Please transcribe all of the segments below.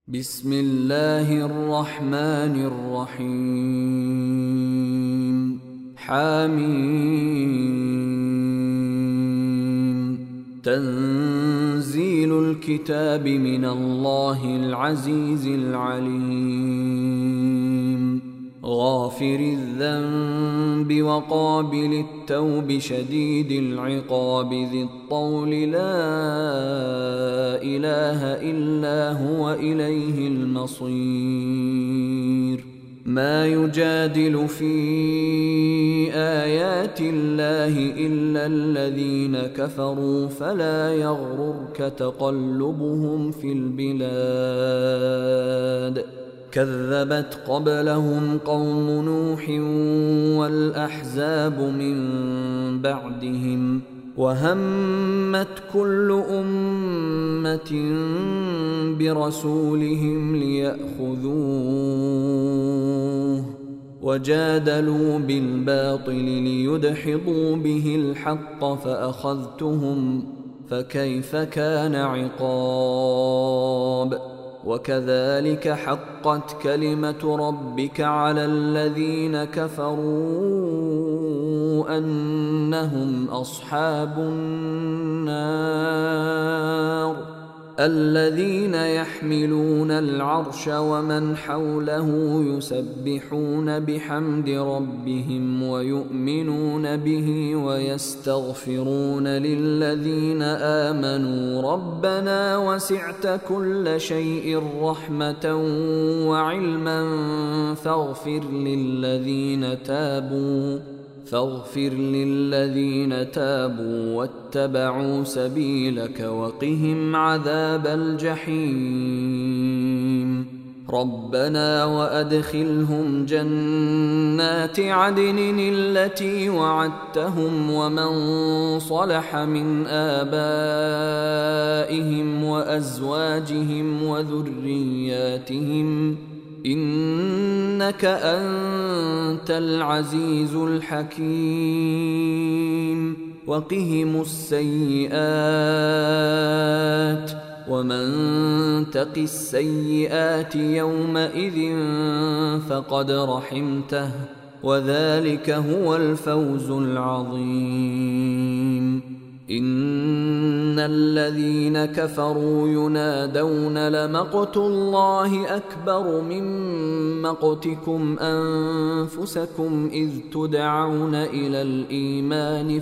بسم الله الرحمن الرحيم حميم تنزيل الكتاب من الله العزيز العليم غافر الذنب وقابل التوب شديد العقاب ذي الطول لا إله إلا هو إليه المصير ما يجادل في آيات الله إلا الذين كفروا فلا يغررك تقلبهم في البلاد كذبت قبلهم قوم نوح والأحزاب من بعدهم وهمت كل أمة برسولهم ليأخذوه وجادلوا بالباطل ليدحضوا به الحق فأخذتهم فكيف كان عقاب وكذلك حقت كلمة ربك على الذين كفروا أنهم أصحاب النار الذين يحملون العرش ومن حوله يسبحون بحمد ربهم ويؤمنون به ويستغفرون للذين آمنوا ربنا وسعت كل شيء رحمة وعلما فاغفر للذين تابوا واتبعوا سبيلك وقهم عذاب الجحيم ربنا وأدخلهم جنات عدن التي وعدتهم ومن صلح من آبائهم وأزواجهم وذرياتهم إنك أنت العزيز الحكيم وقهم السيئات ومن تق السيئات يومئذ فقد رحمته وذلك هو الفوز العظيم إن الذين كفروا ينادون لمقت الله أكبر من مقتكم أنفسكم إذ تدعون إلى الإيمان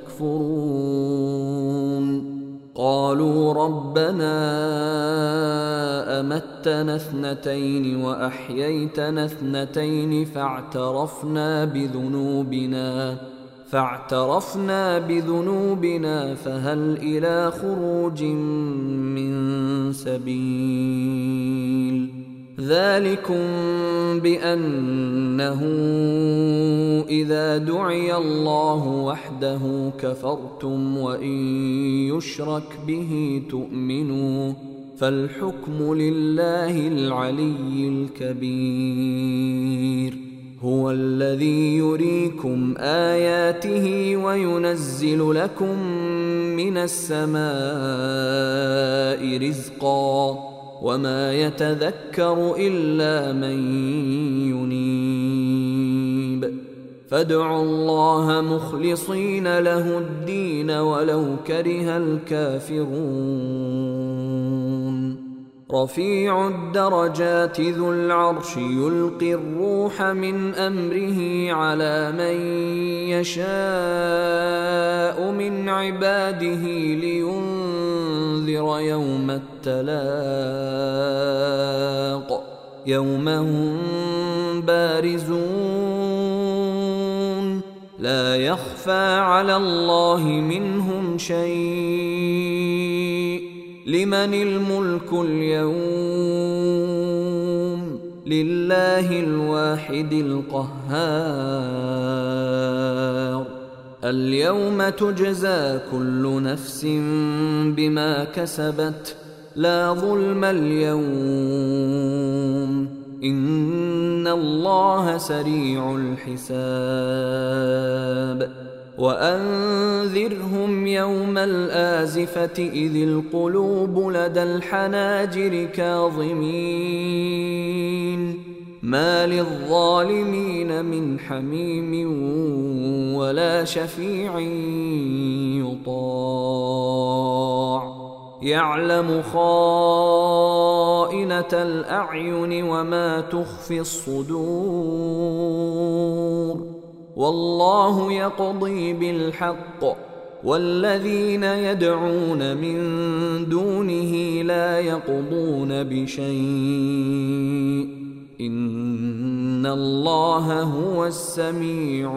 فتكفرون قالوا ربنا أمتنا اثنتين وأحييتنا اثنتين فاعترفنا بذنوبنا فهل إلى خروج من سبيل ذلكم بأنه إذا دعي الله وحده كفرتم وإن يشرك به تؤمنوا فالحكم لله العلي الكبير هو الذي يريكم آياته وينزل لكم من السماء رزقا وما يتذكر إلا من ينيب فادعوا الله مخلصين له الدين ولو كره الكافرون رفيع الدرجات ذو العرش يلقي الروح من أمره على من يشاء من عباده لينذر يوم التلاق يوم هم بارزون لا يخفى على الله منهم شيء لمن الملك اليوم لله الواحد القهار اليوم تجزى كل نفس بما كسبت لا ظلم اليوم إن الله سريع الحساب وأنذرهم يوم الآزفة إذ القلوب لدى الحناجر كاظمين ما للظالمين من حميم ولا شفيع يطاع يعلم خائنة الأعين وما تخفي الصدور والله يقضي بالحق والذين يدعون من دونه لا يقضون بشيء إن الله هو السميع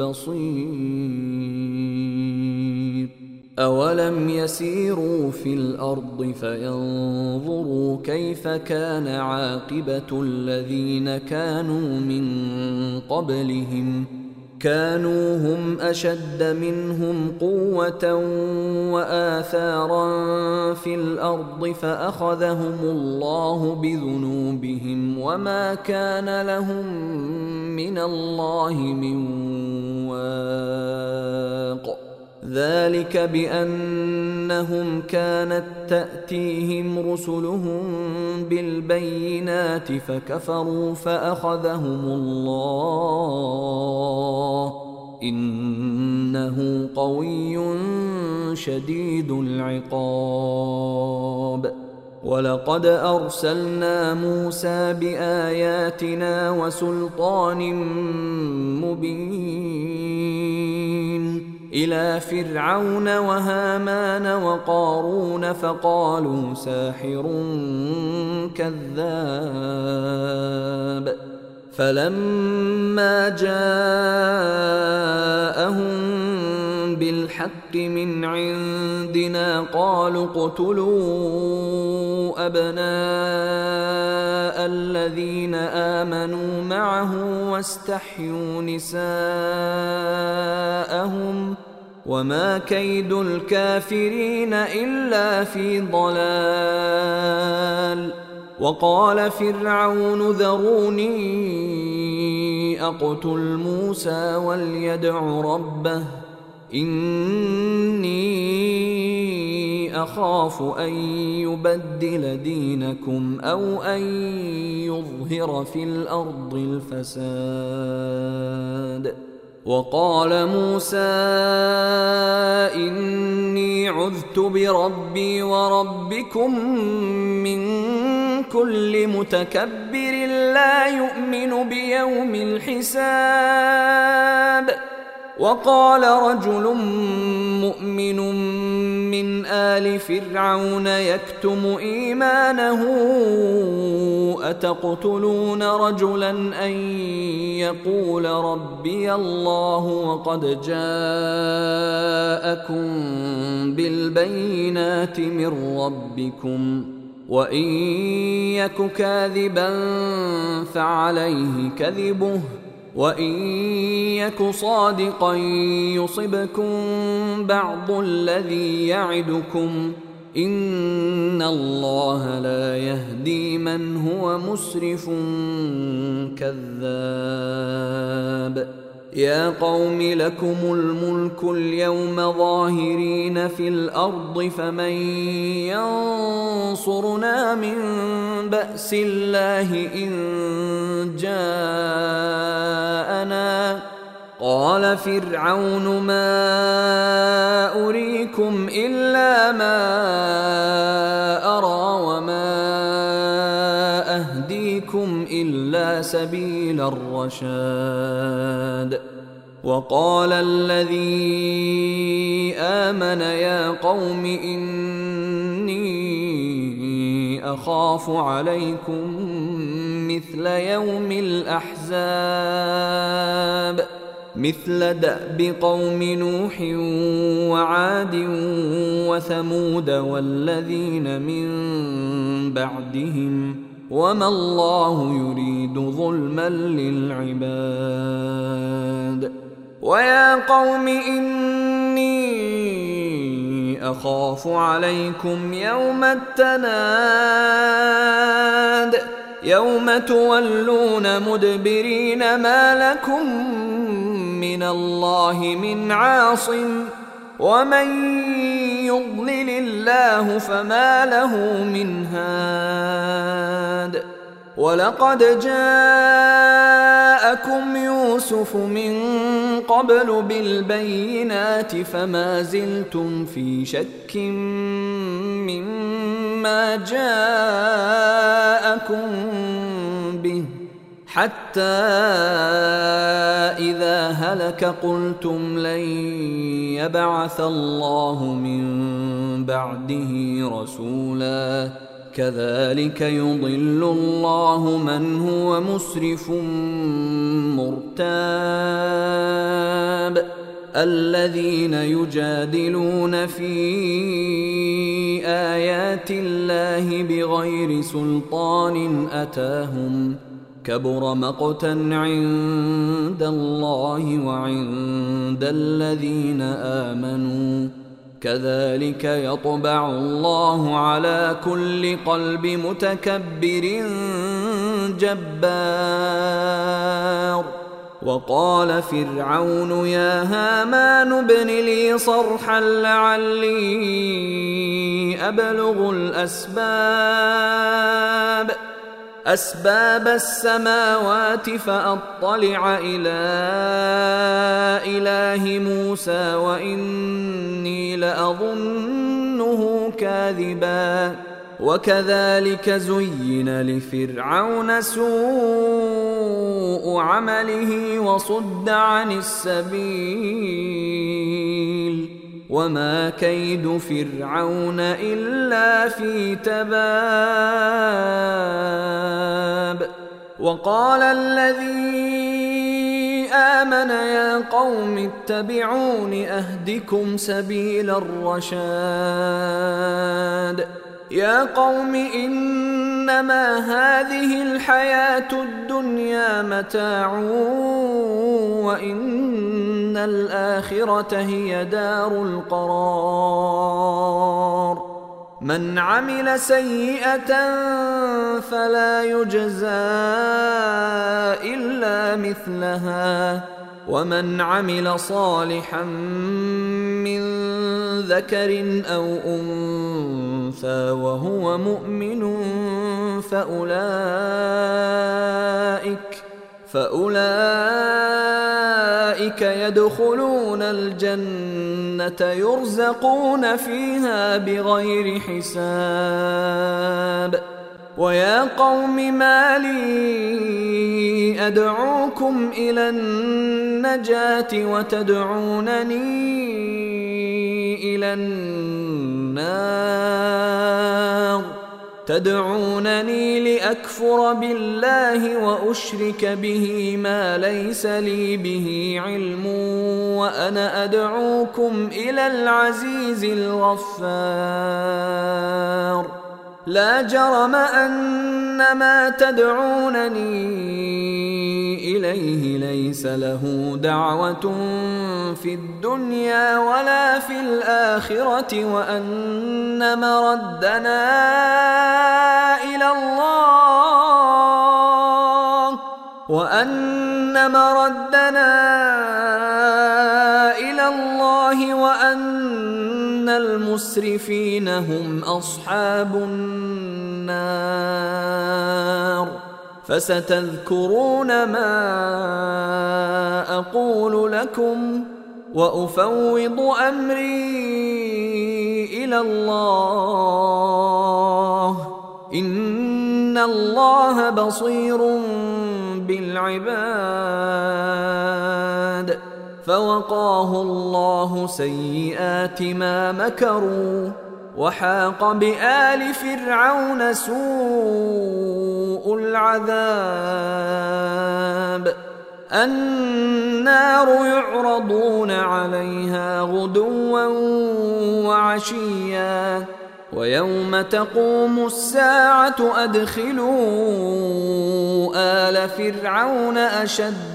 البصير أولم يسيروا في الأرض فينظروا كيف كان عاقبة الذين كانوا من قبلهم كانوا هم أشد منهم قوة وآثارا في الأرض فأخذهم الله بذنوبهم وما كان لهم من الله من واق ذلك بأنهم كانت تأتيهم رسلهم بالبينات فكفروا فأخذهم الله إنه قوي شديد العقاب ولقد أرسلنا موسى بآياتنا وسلطان مبين إلى فرعون وهامان وقارون فقالوا ساحر كذاب فلما جاءهم بالحق من عندنا قالوا اقتلوا أبناء الذين آمنوا معه واستحيوا نساءهم وما كيد الكافرين إلا في ضلال وقال فرعون ذروني أقتل موسى وليدع ربه إني أخاف أن يبدل دينكم أو أن يظهر في الأرض الفساد وقال موسى إني عذت بربي وربكم من كل متكبر لا يؤمن بيوم الحساب وقال رجل مؤمن من آل فرعون يكتم إيمانه أتقتلون رجلا أن يقول ربي الله وقد جاءكم بالبينات من ربكم وإن يك كاذبا فعليه كذبه وإن يك صادقا يصبكم بعض الذي يعدكم إن الله لا يهدي من هو مسرف كذاب يا قوم لكم الملك اليوم ظاهرين في الأرض فمن ينصرنا من بأس الله إن جاءنا قال فرعون ما أريكم إلا ما أرى وما أهديكم إلا سبيل الرشاد وقال الذي آمن يا قوم إني أخاف عليكم مثل يوم الأحزاب مثل دأب قوم نوح وعاد وثمود والذين من بعدهم وما الله يريد ظلما للعباد ويا قوم إني أخاف عليكم يوم التناد يوم تولون مدبرين ما لكم من الله من عاصم ومن يضلل الله فما له من هاد ولقد جاءكم يوسف من قبل بالبينات فما زلتم في شك مما جاءكم به حتى إذا هلك قلتم لن يبعث الله من بعده رسولا كذلك يضل الله من هو مسرف مرتاب الذين يجادلون في آيات الله بغير سلطان أتاهم كبر مقتا عند الله وعند الذين آمنوا كذلك يطبع الله على كل قلب متكبر جبار وقال فرعون يا هامان ابن لي صرحا لعلي أبلغ أسباب السماوات فأطلع إلى إله موسى وإني لأظنه كاذبا وكذلك زين لفرعون سوء عمله وصد عن السبيل وما كيد فرعون إلا في تباب وقال الذي آمن يا قوم اتبعون أهدكم سبيل الرشاد يا قوم إنما هذه الحياة الدنيا متاع وإن الآخرة هي دار القرار من عمل سيئة فلا يجزى إلا مثلها ومن عمل صالحا من ذكر أو أنثى وهو مؤمن فأولئك يدخلون الجنة يرزقون فيها بغير حساب ويا قوم ما لي أدعوكم إلى النجاة وتدعونني إلى النار تدعونني لأكفر بالله وأشرك به ما ليس لي به علم وأنا أدعوكم إلى العزيز الغفار لا جرم أن ما تدعونني إليه ليس له دعوة في الدنيا ولا في الآخرة وأن مردنا إلى الله وأن المسرفين هم أصحاب النار فستذكرون ما أقول لكم وأفوض أمري إلى الله إن الله بصير بالعباد فوقاه الله سيئات ما مكروا وحاق بآل فرعون سوء العذاب النار يعرضون عليها غدوا وعشيا ويوم تقوم الساعة أدخلوا آل فرعون أشد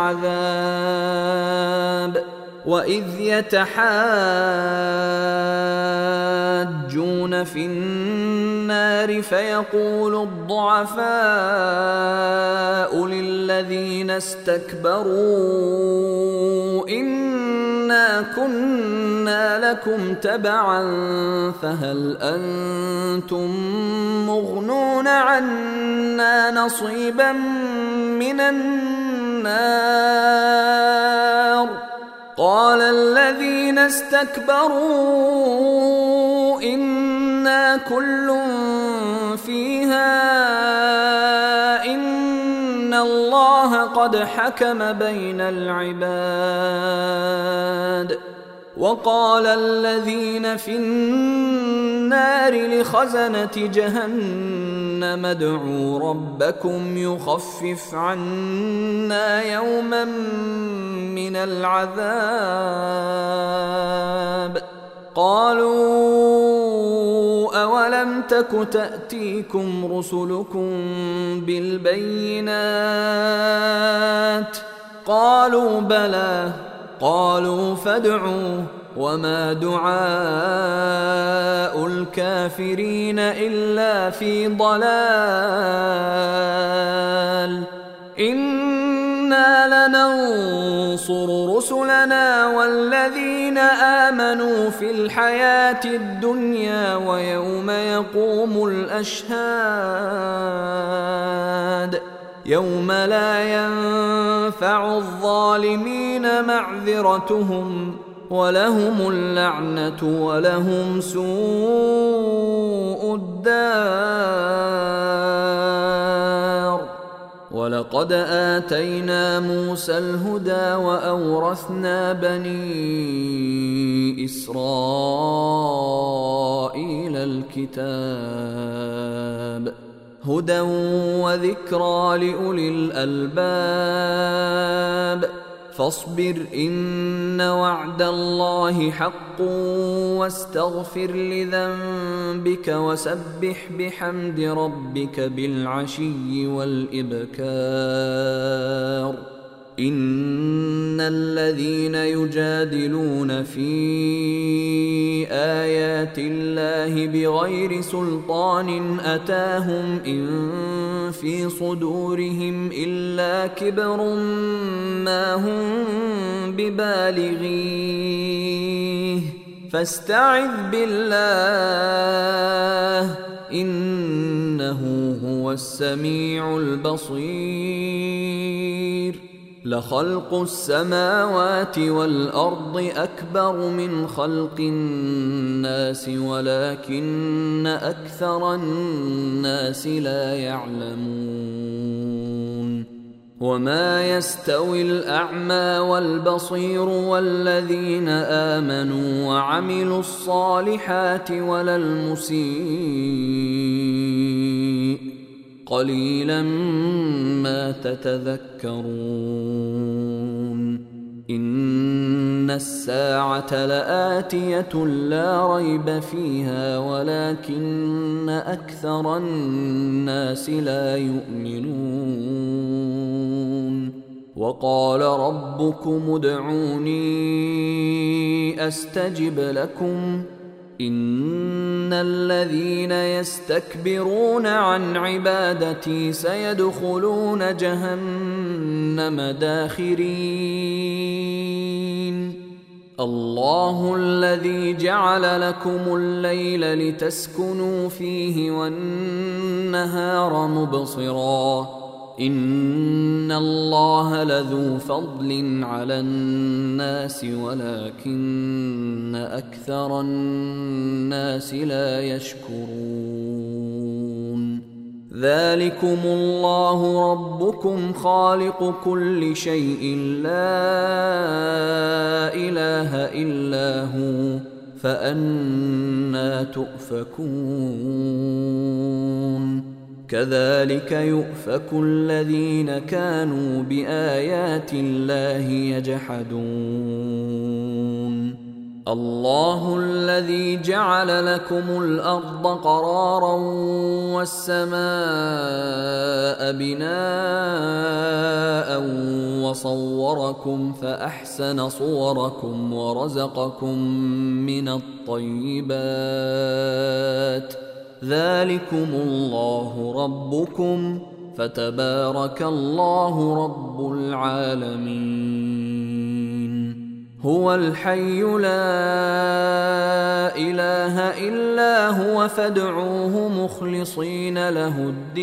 العذاب وإذ يتحاجون في النار النار فيقول الضعفاء للذين استكبروا إنا كنا لكم تبعا فهل أنتم مغنون عنا نصيبا من النار قال الذين استكبروا إنا كل فيها إن الله قد حكم بين العباد وقال الذين في النار لخزنة جهنم ادعوا ربكم يخفف عنا يوما من العذاب قالوا أولم تك تأتيكم رسلكم بالبينات قالوا بلى قالوا فادعوا وما دعاء الكافرين إلا في ضلال إنا لننصر رسلنا والذين آمنوا في الحياة الدنيا ويوم يقوم الأشهاد يوم لا ينفع الظالمين معذرتهم ولهم اللعنة ولهم سوء الدار ولقد آتينا موسى الهدى وأورثنا بني إسرائيل الكتاب هدى وذكرى لأولي الألباب فاصبر إن وعد الله حق واستغفر لذنبك وسبح بحمد ربك بالعشي والإبكار إن الذين يجادلون في آيات الله بغير سلطان أتاهم إن في صدورهم إلا كبر ما هم ببالغيه فاستعذ بالله إنه هو السميع البصير لخلق السماوات والأرض أكبر من خلق الناس ولكن أكثر الناس لا يعلمون وما يستوي الأعمى والبصير والذين آمنوا وعملوا الصالحات ولا المسيء قليلا ما تتذكرون إن الساعة لآتية لا ريب فيها ولكن أكثر الناس لا يؤمنون وقال ربكم ادعوني أستجب لكم إن الذين يستكبرون عن عبادتي سيدخلون جهنم داخرين الله الذي جعل لكم الليل لتسكنوا فيه والنهار مبصرا إن الله لذو فضل على الناس ولكن أكثر الناس لا يشكرون ذلكم الله ربكم خالق كل شيء لا إله إلا هو فأنى تؤفكون كذلك يؤفك الذين كانوا بآيات الله يجحدون الله الذي جعل لكم الأرض قرارا والسماء بناء وصوركم فأحسن صوركم ورزقكم من الطيبات ذلكم الله ربكم فتبارك الله رب العالمين. هو الحي لا إله إلا هو فادعوه مخلصين له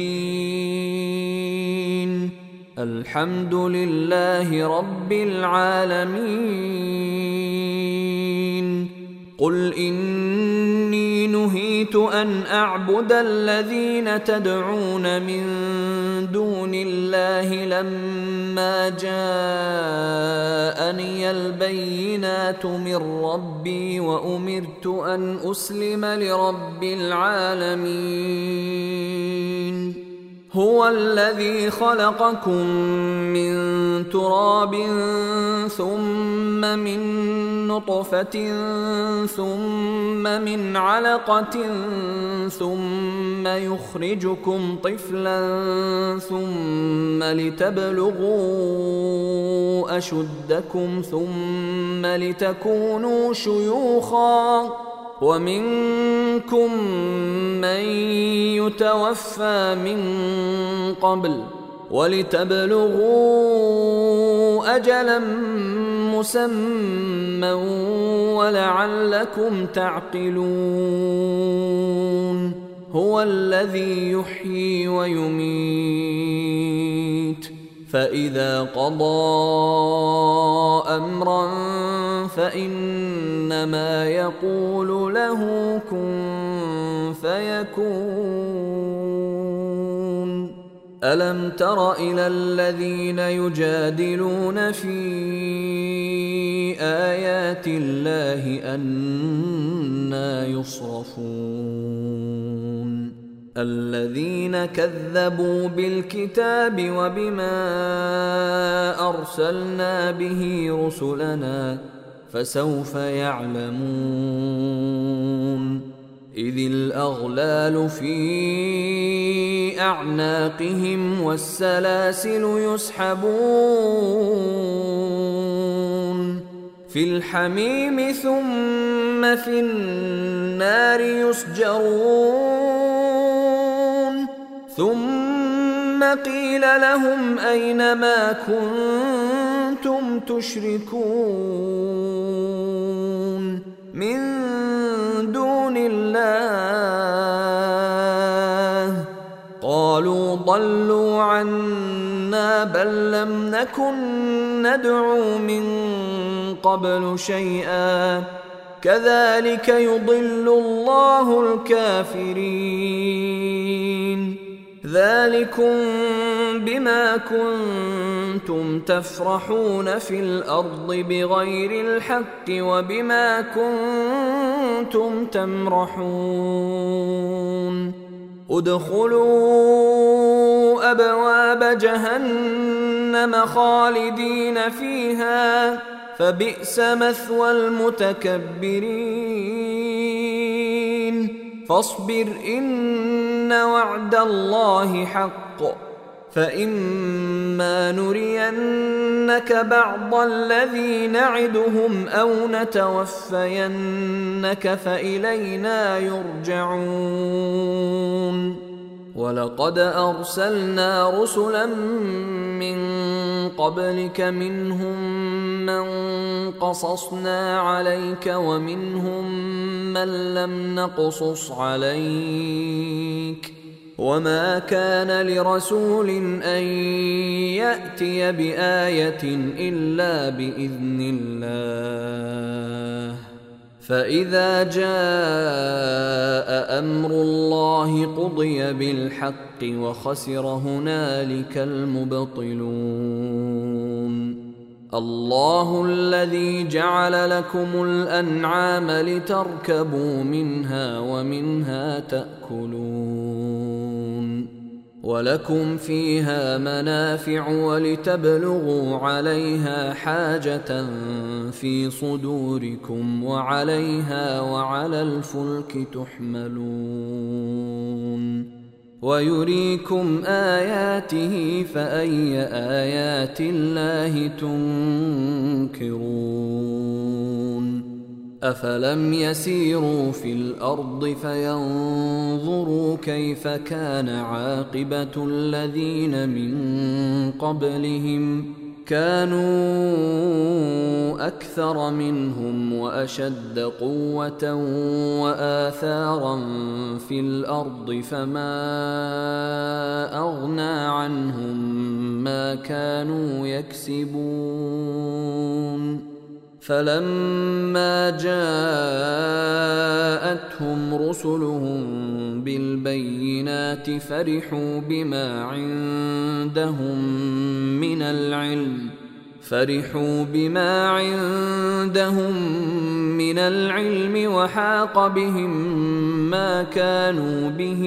الدين الحمد لله رب العالمين. قل إني نهيت أن أعبد الذين تدعون من دون الله لما جاءني البينات من ربي وأمرت أن أسلم لرب العالمين. هو الذي خلقكم من تراب ثم من نطفة ثم من علقة ثم يخرجكم طفلا ثم لتبلغوا أشدكم ثم لتكونوا شيوخا ومنكم من يتوفى من قبل ولتبلغوا أجلا مسمى ولعلكم تعقلون. هو الذي يحيي ويميت فإذا قضى أمرا فإنما يقول له كن فيكون. ألم تر إلى الذين يجادلون في آيات الله أنى يصرفون الذين كذبوا بالكتاب وبما أرسلنا به رسلنا فسوف يعلمون. إذ الأغلال في أعناقهم والسلاسل يسحبون في الحميم ثم في النار يسجرون ثم قيل لهم أين ما كنتم تشركون من دون الله قالوا ضلوا عنا بل لم نكن ندعو من قبل شيئا كذلك يضل الله الكافرين. ذلكم بما كنتم تفرحون في الأرض بغير الحق وبما كنتم تمرحون. ادخلوا أبواب جهنم خالدين فيها فبئس مثوى المتكبرين. فاصبر إن وعد الله حق فإما نرينك بعض الذي نعدهم أو نتوفينك فإلينا يرجعون. ولقد أرسلنا رسلا من قبلك منهم من قصصنا عليك ومنهم من لم نقصص عليك وما كان لرسول أن يأتي بآية إلا بإذن الله. فإذا جاء أمر الله قضي بالحق وخسر هنالك المبطلون. الله الذي جعل لكم الأنعام لتركبوا منها ومنها تأكلون ولكم فيها منافع ولتبلغوا عليها حاجة في صدوركم وعليها وعلى الفلك تحملون ويريكم آياته فأي آيات الله تنكرون. أفلم يسيروا في الأرض فينظروا كيف كان عاقبة الذين من قبلهم كانوا أكثر منهم وأشد قوة وآثارا في الأرض فما أغنى عنهم ما كانوا يكسبون فلما جاءتهم رسلهم بالبينات فرحوا بما عندهم من العلم وحاق بهم ما كانوا به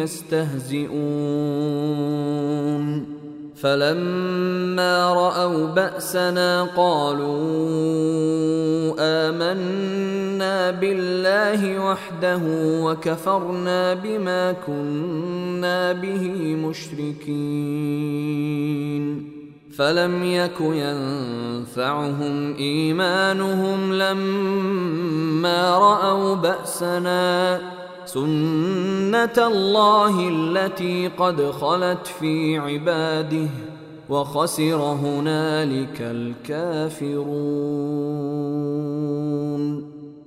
يستهزئون فلما رأوا بأسنا قالوا آمنا بالله وحده وكفرنا بما كنا به مشركين فلم يك ينفعهم إيمانهم لما رأوا بأسنا سنة الله التي قد خلت في عباده وخسر هنالك الكافرون.